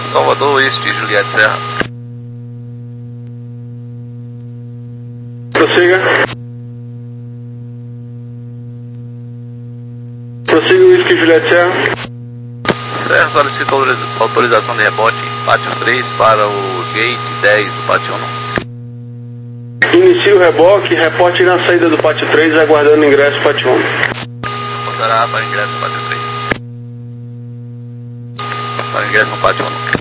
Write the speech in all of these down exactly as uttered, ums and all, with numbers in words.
Salvador Oeste, Juliette Serra. Prossiga. Prossiga o Whisky Juliette Serra. Serra solicita autorização de rebote em pátio três para o gate dez do pátio um. Inicie o reboque, reporte na saída do pátio três, aguardando o ingresso do pátio um. Reportará para ingresso no pátio três. Para ingresso no pátio um.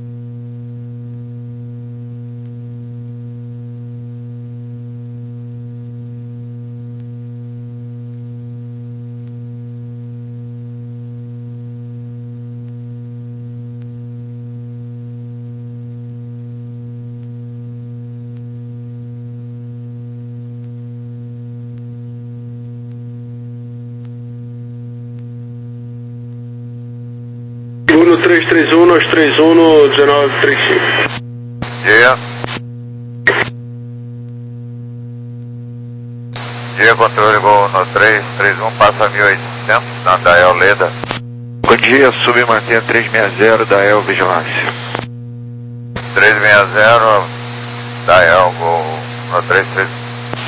No três três um, nós três um no dezenove trinta e cinco. Dia. Dia, controle Gol no três três um, passa mil e oitocentos, na Dael Leda. Bom dia, submantenha trezentos e sessenta Dael Vigilância. trezentos e sessenta, Dael Gol no três três um.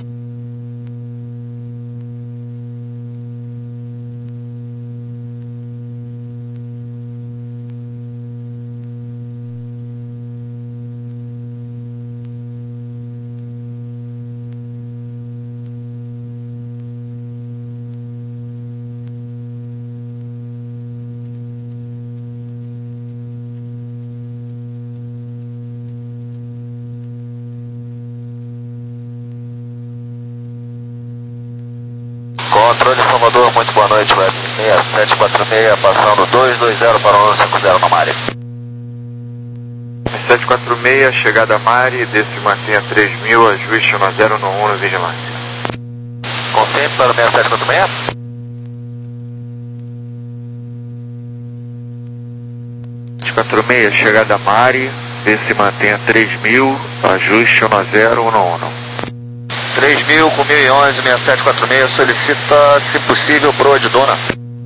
Controle Salvador, muito boa noite, web seis sete quatro seis, passando dois dois zero para o um cinco zero na Mari. sete quatro seis, chegada a Mari, desce e mantenha três mil, ajuste um zero no um no Vigilância. Confirme para o seis sete quatro seis. sete quatro seis, chegada a Mari, desce e mantenha três mil, ajuste um zero um no um. três mil com mil e onze, seis sete quatro seis, solicita, se possível, proa de dona.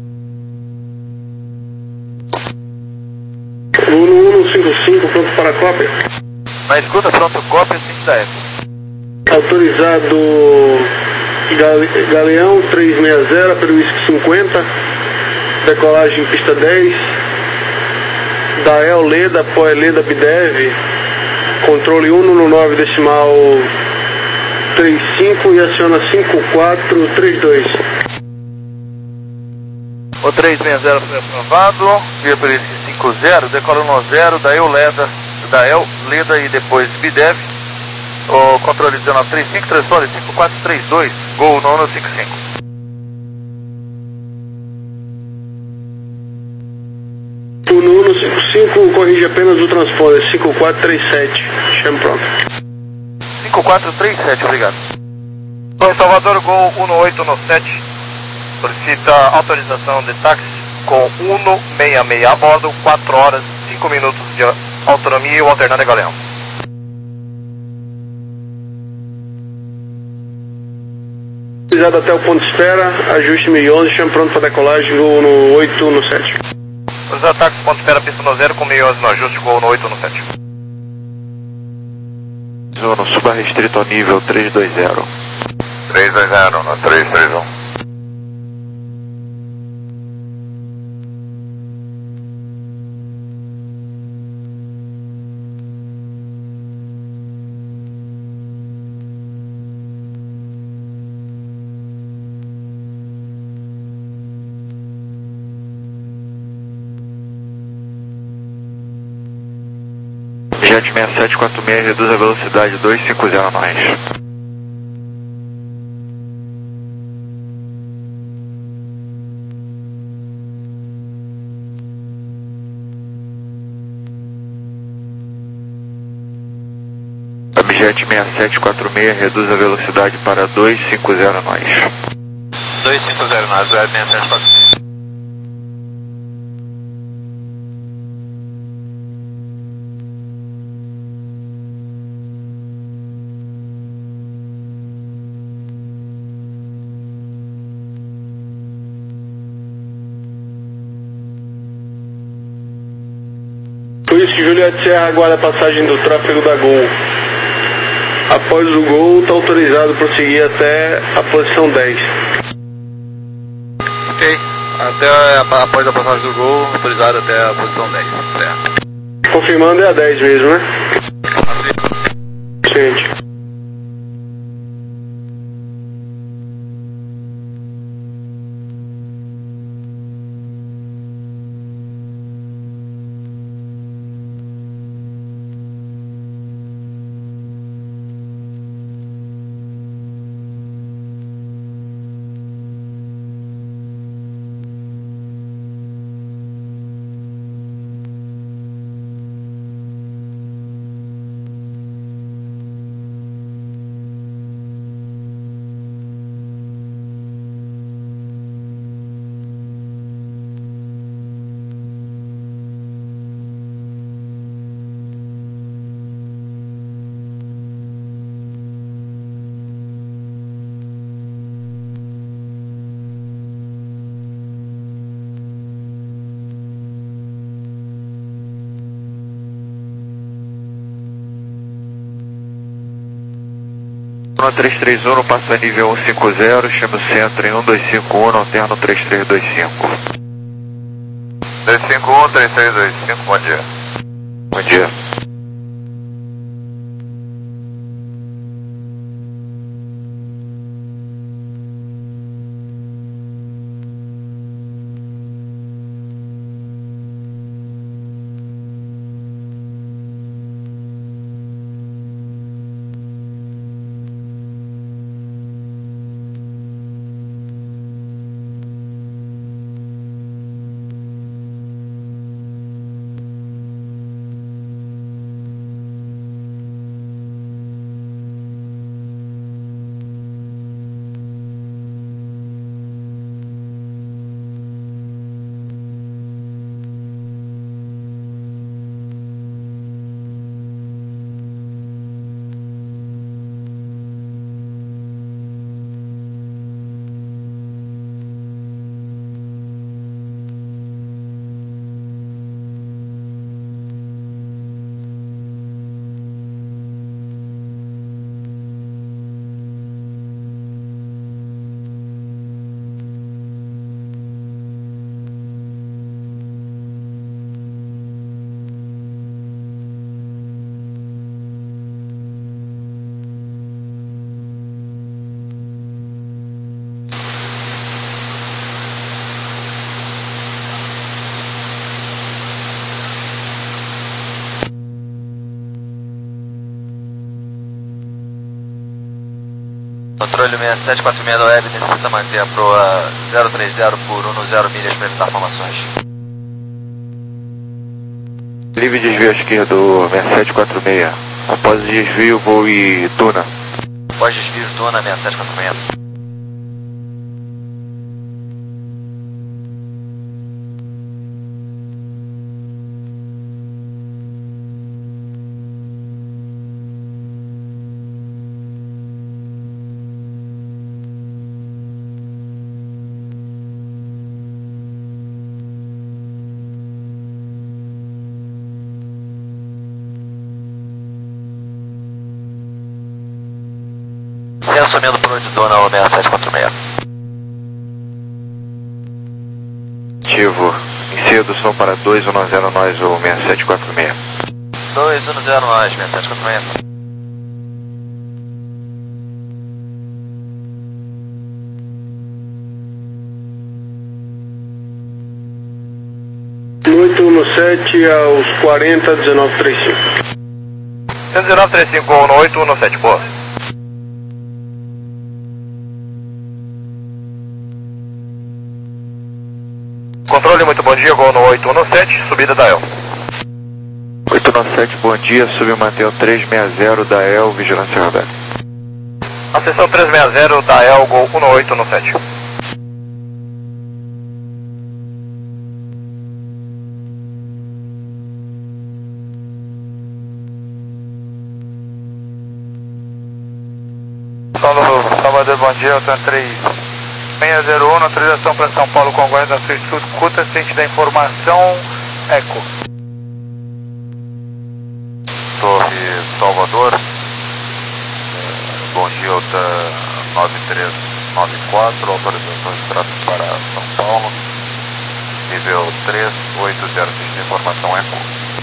um um cinco cinco, pronto para a cópia. Na escuta, pronto, cópia, cinco da F. Autorizado Gale, Galeão trezentos e sessenta, pelo Whisky cinquenta, decolagem pista dez, Dael Leda, Poe Leda Bidev, controle um no nove decimal trinta e cinco e aciona cinco quatro três dois. O trezentos e sessenta foi aprovado, via por esse cinco zero, decola no zero, Dael Leda, Dael Leda e depois Bidev. O controle dezenove trinta e cinco, transpondem cinco quatro três dois, Gol nono cinco cinco. O Nuno cinco cinco corrige apenas o transponder cinco quatro três sete. Chame pronto. cinco quatro três sete, obrigado. Em Salvador, Gol um oito no sete, solicita autorização de táxi com um seis seis a bordo, quatro horas, cinco minutos de autonomia e o alternado é Galeão. Pisado até o ponto de espera, ajuste mil e onze, chame pronto para decolagem, Gol no oito no sete. Os ataques, ponto de espera, pista no zero com mil e onze no ajuste, Gol no oito no sete. Zona, suba restrito ao nível trezentos e vinte. trezentos e vinte no três três um. Jet seis sete quatro seis, reduz a velocidade dois cinco zero a mais. Jet seis sete quatro seis, reduz a velocidade para dois cinco zero a mais. dois cinco zero na Azul seis sete quatro seis. Whisky Juliette Serra aguarda a passagem do tráfego da Gol. Após o Gol, está autorizado a prosseguir até a posição dez. Ok, até após a passagem do Gol, autorizado até a posição dez. Certo. Confirmando, é a dez mesmo, né? Assim. Gente. três três um, passa nível cento e cinquenta, chama o centro em um dois cinco um, alterno três três dois cinco. três cinco um, três três dois cinco, bom dia. Bom dia. Controle seis sete quatro seis da web necessita manter a proa zero três zero por dez milhas para evitar formações. Livre desvio à esquerda, seis sete quatro seis. Após o desvio, voe Tuna. Após desvio, Tuna seis sete quatro seis. Assumindo por onde dona o seis sete quatro seis. Ativo. Inicia do som para dois um zero nós o seis sete quatro seis. dois um zero nós, seis sete quatro seis. oito um sete aos quarenta, dezenove trinta e cinco. dezenove trinta e cinco, oito um sete, boa. Controle, muito bom dia, Gol no oito um sete, subida da E L. oito um sete, bom dia, sube mantenha três seis zero da E L, vigilância radar. Acessão três seis zero da E L, Gol um oito um sete. Salvador, bom dia, Altan três seis zero um, autorização para São Paulo com guarda da sua escuta, ciente da informação, eco. Torre Salvador, Bom Gilda nove três nove quatro, autorização de tráfego para São Paulo, nível três oito zero cinco, informação Eco.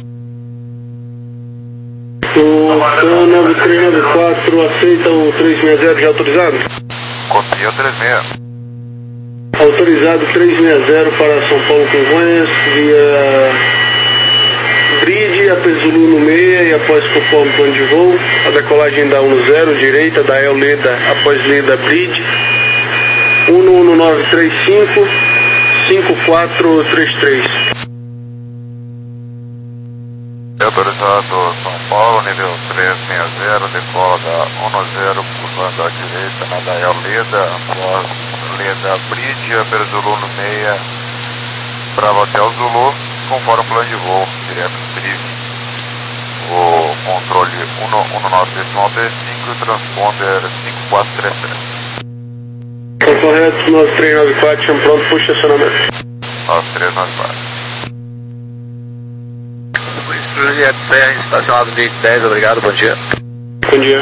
O Tan nove três nove quatro aceita o trezentos e sessenta já autorizado? Copia o três seis. Autorizado trezentos e sessenta para São Paulo Congonhas, via Bridge, após Zulu no meia e após conforme plano de voo. A decolagem da um zero, direita, da El Leda, após Leda Bridge. um um nove três cinco, cinco quatro três três. Autorizado São Paulo, nível trezentos e sessenta, decola da um zero, curvando à direita na da El Leda, após Leda Bridge, após Zulu no meia, Bravo Hotel Zulu, conforme o plano de voo, direto do Brive. O controle um nove decimal três cinco e o transponder cinco quatro três três. Correto, nove três nove quatro, chama pronto para o estacionamento. nove três nove quatro. Juliette Serra, estacionado no dez, obrigado, bom dia. Bom dia.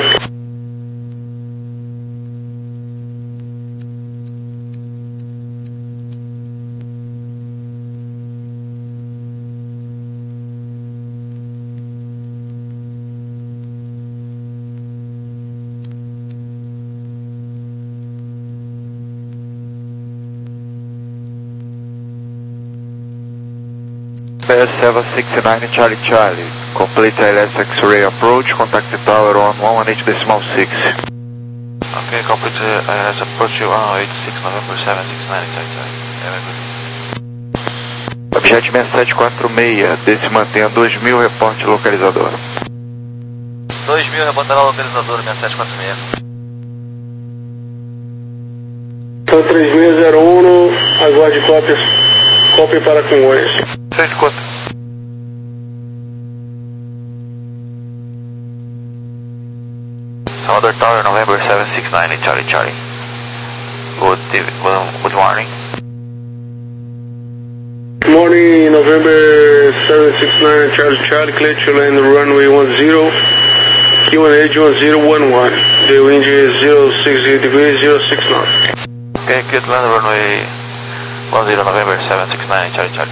Bear seven six nine Charlie Charlie, complete I L S X-ray approach, contact the tower on one one eight decimal six. Ok, complete I L S approach one eight six November seven six nine Charlie Charlie. Objet seis sete quatro seis, desse mantenha dois mil, reporte localizador. dois mil, reportará o localizador seis sete quatro seis. Então três seis zero um, aguarde cópias, cópia para Congonhas. cento e quatro. Salvador Tower, November seven six nine Charlie Charlie. Good, good morning. Morning, November seven six nine Charlie Charlie, clear to land runway one zero, Q and H one zero one one. The wind is zero six degrees, zero six knots. Okay, clear to land runway one zero November seven six nine Charlie Charlie.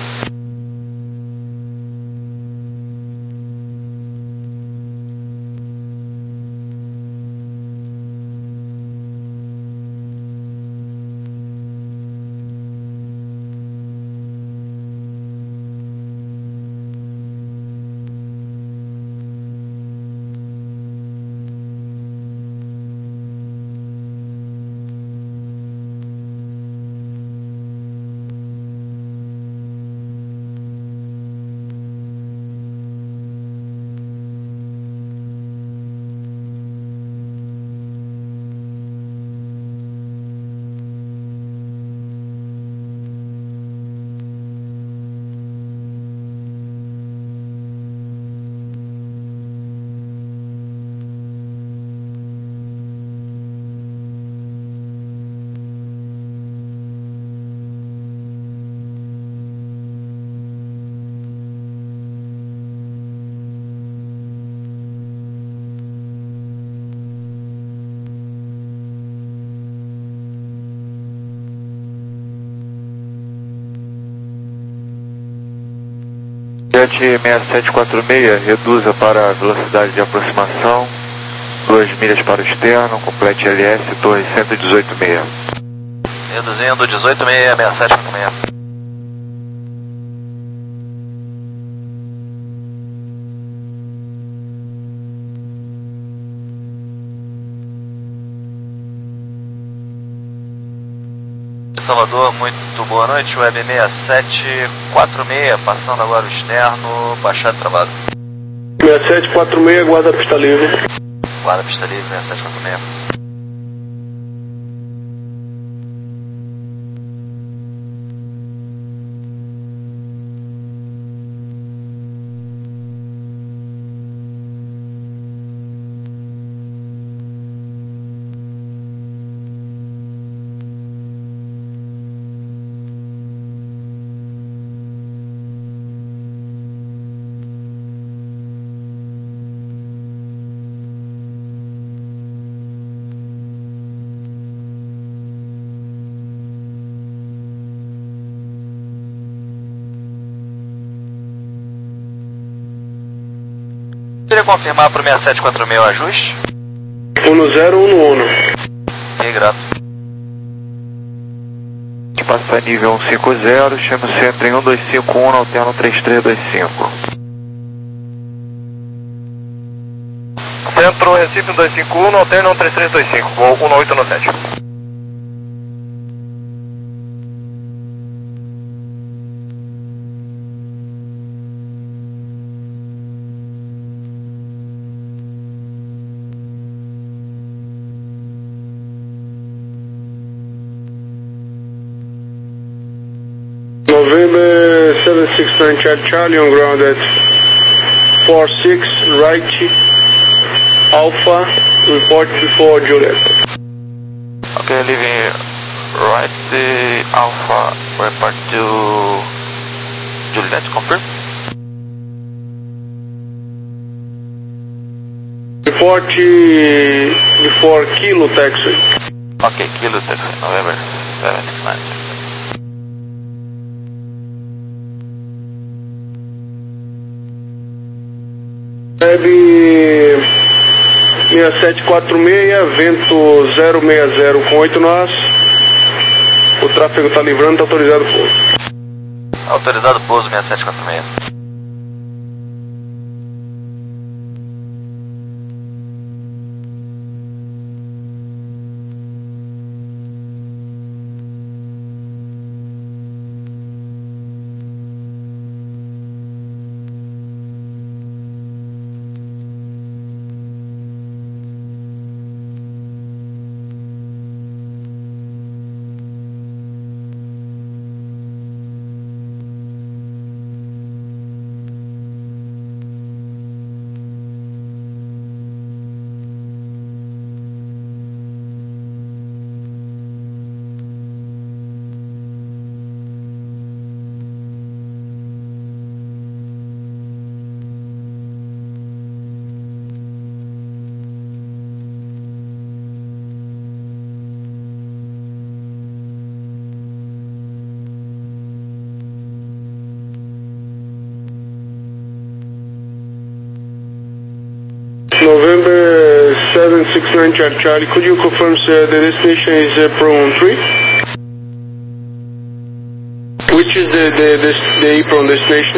Jet seis sete quatro seis, reduza para a velocidade de aproximação, duas milhas para o externo, complete L S, torre cento e dezoito seis. Reduzindo dezoito seis, seis sete quatro seis. Salvador, muito boa noite, Web seis sete quatro seis, passando agora o externo, baixado travado. seis sete quatro seis, guarda a pista livre. Guarda a pista livre, seis sete quatro seis. poderia confirmar para o seis sete quatro seis o ajuste? um zero um um. Ok, grato. Passa nível cento e cinquenta, chama o centro em um dois cinco um, alterno três três dois cinco. Centro Recife um dois cinco um, alterno três três dois cinco, voo um oito um sete. November seven six nine Charlie Charlie on ground at four six right Alpha, report before Juliet. Okay, leaving right the Alpha, report to Juliet, confirm. Report before Kilo taxi. Okay, Kilo taxi, November seven six nine. Web seis sete quatro seis, vento zero seis zero com oito nós. O tráfego está livrando, está autorizado o pouso. Autorizado o pouso seis sete quatro seis. November seven six nine Charlie Charlie, could you confirm uh, the destination is uh, Pro three? Which is the, the, the, the apron destination?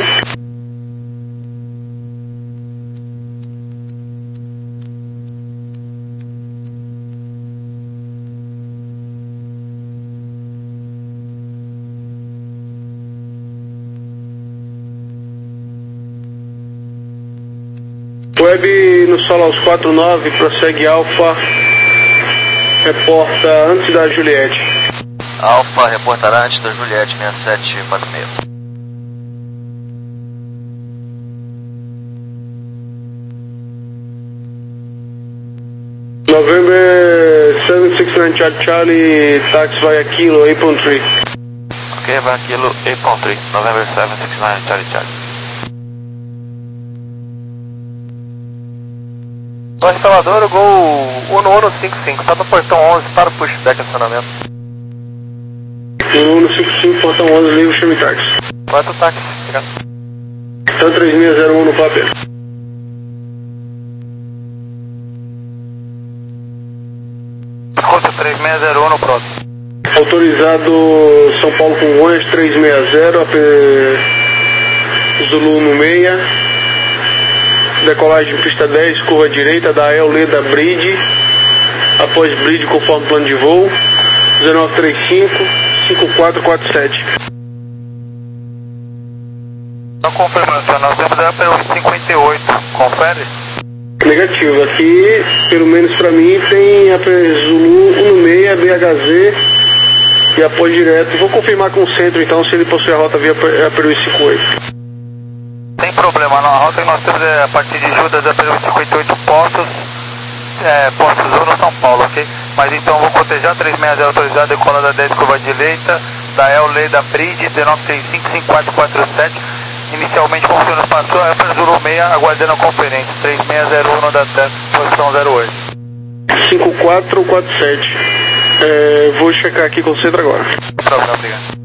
Web no solo aos quatro nove, prossegue Alpha, reporta antes da Juliette. Alpha reportará antes da Juliette seis sete quatro seis. November seven six nine Charlie Charlie, taxi via Kilo, apron three. Ok, via Kilo, apron three, November seven six nine Charlie Charlie. Torre Salvador, Gol um um cinco cinco, está no portão onze para o pushback acionamento. um um cinco cinco, portão onze, livre, chame táxi. Quanto táxi? Obrigado. Então três seis zero um no papel. Escuta, três seis zero um no próximo. Autorizado São Paulo Congonhas, três seis zero, A P Zulu no meia. Decolagem pista dez, curva direita da El Leda Bridge. Após Bridge, conforme plano de voo. nove três cinco, cinco quatro quatro sete. Não confirmando, nós temos a pelo cinquenta e oito, confere? Negativo, aqui, pelo menos para mim, tem a P Zulu um seis, B H Z e após direto. Vou confirmar com o centro então se ele possui a rota via a Peru cinquenta e oito. Tem problema, na rota que nós temos é a partir de Judas a Peru cinquenta e oito postos, é, postos um São Paulo, ok? Mas então vou cotejar três seis zero autorizado, decola da dez, curva direita, da El Leda Bridge, nove três cinco, cinco quatro quatro sete. Inicialmente funciona, passou a F Zulu seis, aguardando a conferência, três seis zero um da T E S, posição zero oito. cinco quatro quatro sete. É, vou checar aqui com o centro agora. Não tem problema, obrigado.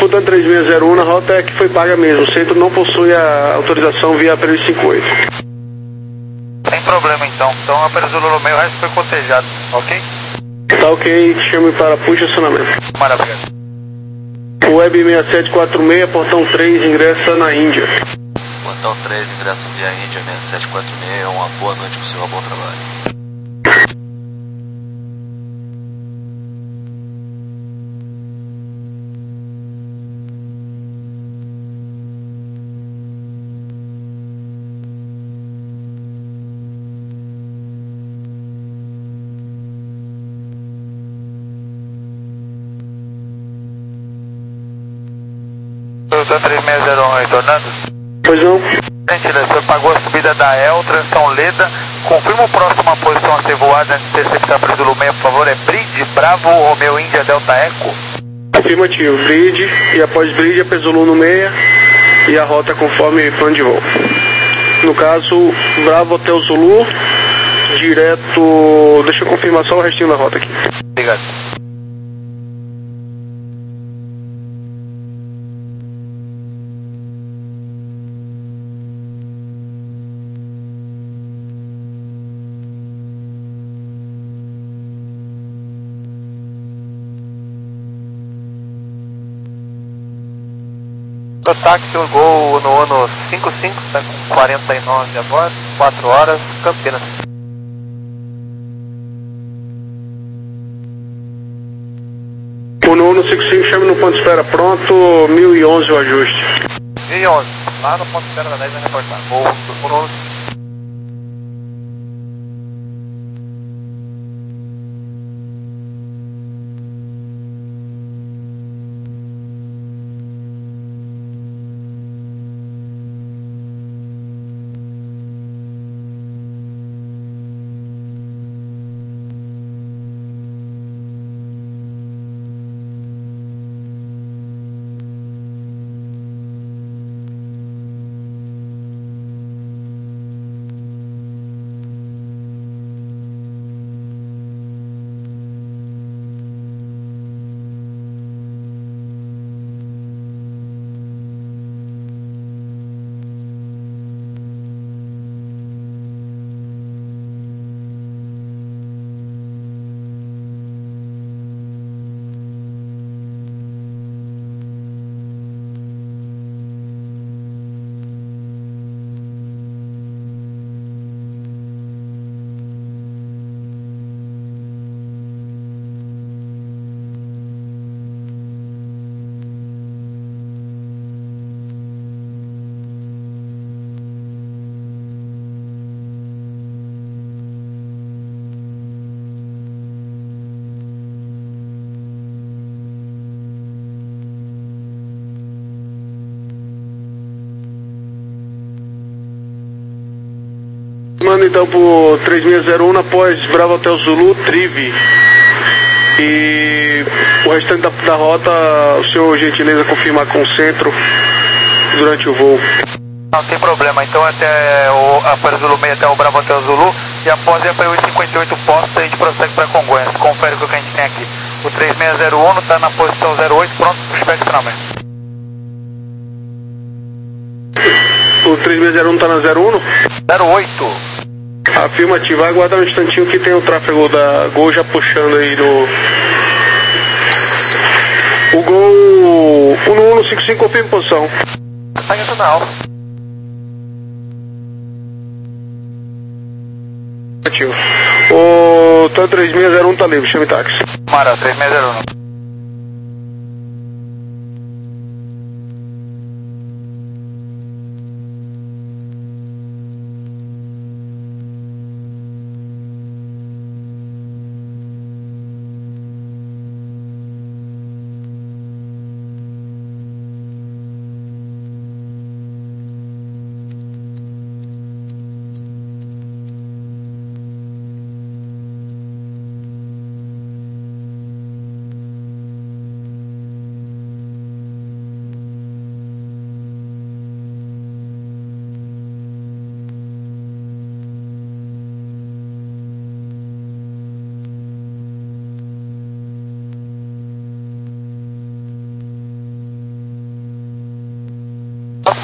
Portanto, três seis zero um, na rota é que foi paga mesmo. O centro não possui a autorização via aparelho cinquenta e oito. Sem problema então. Então a Perzolo no meio, o resto foi cotejado, ok? Tá ok, chame para puxa acionamento. Maravilha. Web seis sete quatro seis, portão três, ingressa na Índia. Portão três, ingresso via Índia seis sete quatro seis. Uma boa noite pro senhor, bom trabalho. Doutor três seis zero um retornando? Pois não. Gentileza, você pagou a subida da E L, transição Leda. Confirma o próximo a posição a ser voada antes de interceptar para o Zulu seis, por favor. É Bridge, Bravo, Romeo, Índia, Delta Eco. Afirmativo, Bridge, e após Bridge, a Perzolo no meia e a rota conforme plano de voo. No caso, Bravo Hotel Zulu, direto. Deixa eu confirmar só o restinho da rota aqui. Obrigado. O táxi, o Gol no ano cinquenta e cinco, está com quarenta e nove agora, quatro horas, Campinas. O nono cinquenta e cinco, chame no ponto de espera pronto, mil e onze o ajuste. mil e onze, lá no ponto de espera da dez vai reportar. O, o nono... Manda então pro três seis zero um após Bravo Hotel Zulu, Trive. E o restante da, da rota, o senhor gentileza confirmar com o centro durante o voo. Não tem problema, então até o a Perzolo seis até o Bravo Hotel Zulu e após a P U cinquenta e oito posta a gente prossegue para Congonhas. Confere o que a gente tem aqui. O três seis zero um está na posição zero oito, pronto para o espectramento. O três seis zero um está na zero um? zero oito. Afirmativo, vai aguardar um instantinho que tem o tráfego da Gol já puxando aí do... O Gol um um cinco cinco, confirma posição. Está indo na alfa. Afirmativo. O Tan três seis zero um está livre, chame táxi. Mara, três seis zero um.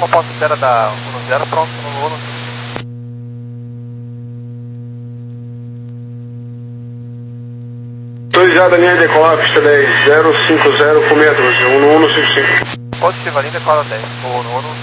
uma posse espera da um zero, pronto no Uno. Autorizado a linha de decolar, pista dez, zero cinco zero com meia dúzia, um um cinco cinco. Positiva, linha decola dez, Uno, Uno.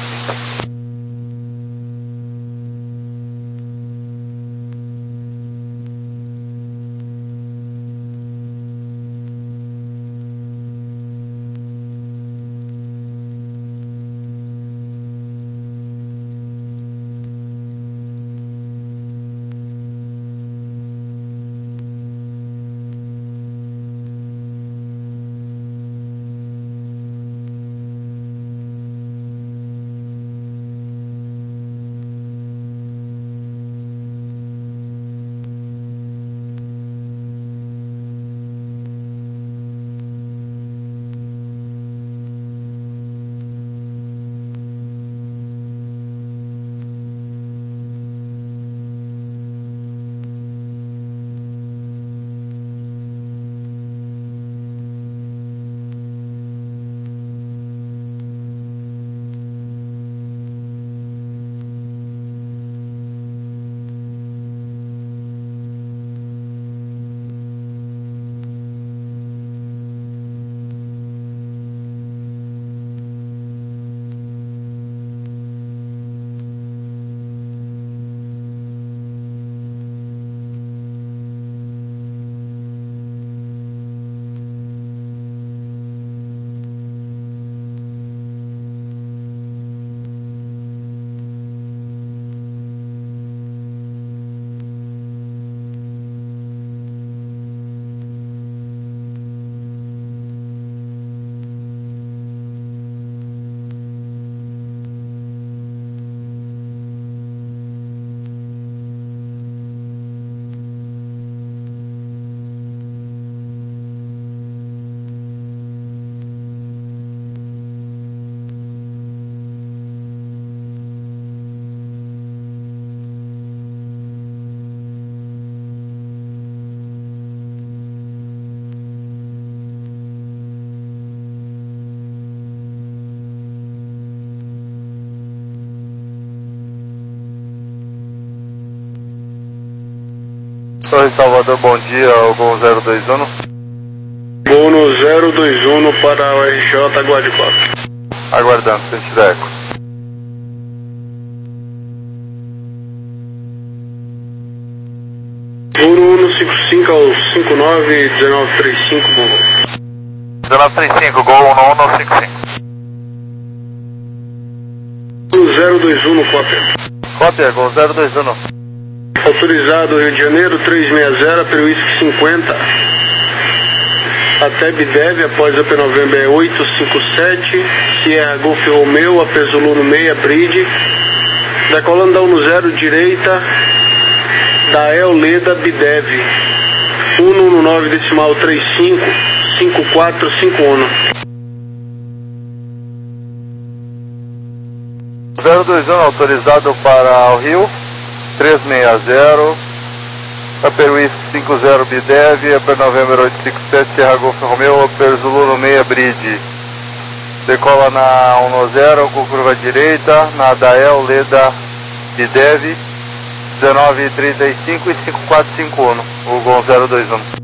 Torre Salvador, bom dia, o Gol zero dois um. Gol no zero dois um para o R J, aguarde quatro. Aguardando, sentido eco. Gol no um cinco cinco ao cinco nove, dezenove trinta e cinco, bom. dezenove trinta e cinco, Gol no um cinco cinco. Gol zero dois um, cópia. Cópia, Gol zero dois um. Autorizado Rio de Janeiro, trezentos e sessenta, Peruísque cinquenta. Até Bidev, após a P novembro é oito cinco sete. Sierra Golf Romeo, após Zulu no meia, Bridge. Decolando da um zero, direita. Da El Leda, Bidev. um um nove, decimal trinta e cinco, cinco quatro cinco um. zero dois um autorizado para o Rio. trezentos e sessenta, Upper cinco zero Bidev, Upper November oito cinco sete, Sierra Golf Romeo, Upper Zulu no meia, Bridge. Decola na um zero, com curva direita, na Dael, Leda, Bidev, dezenove trinta e cinco e cinco quatro cinco um, o Gol zero dois um.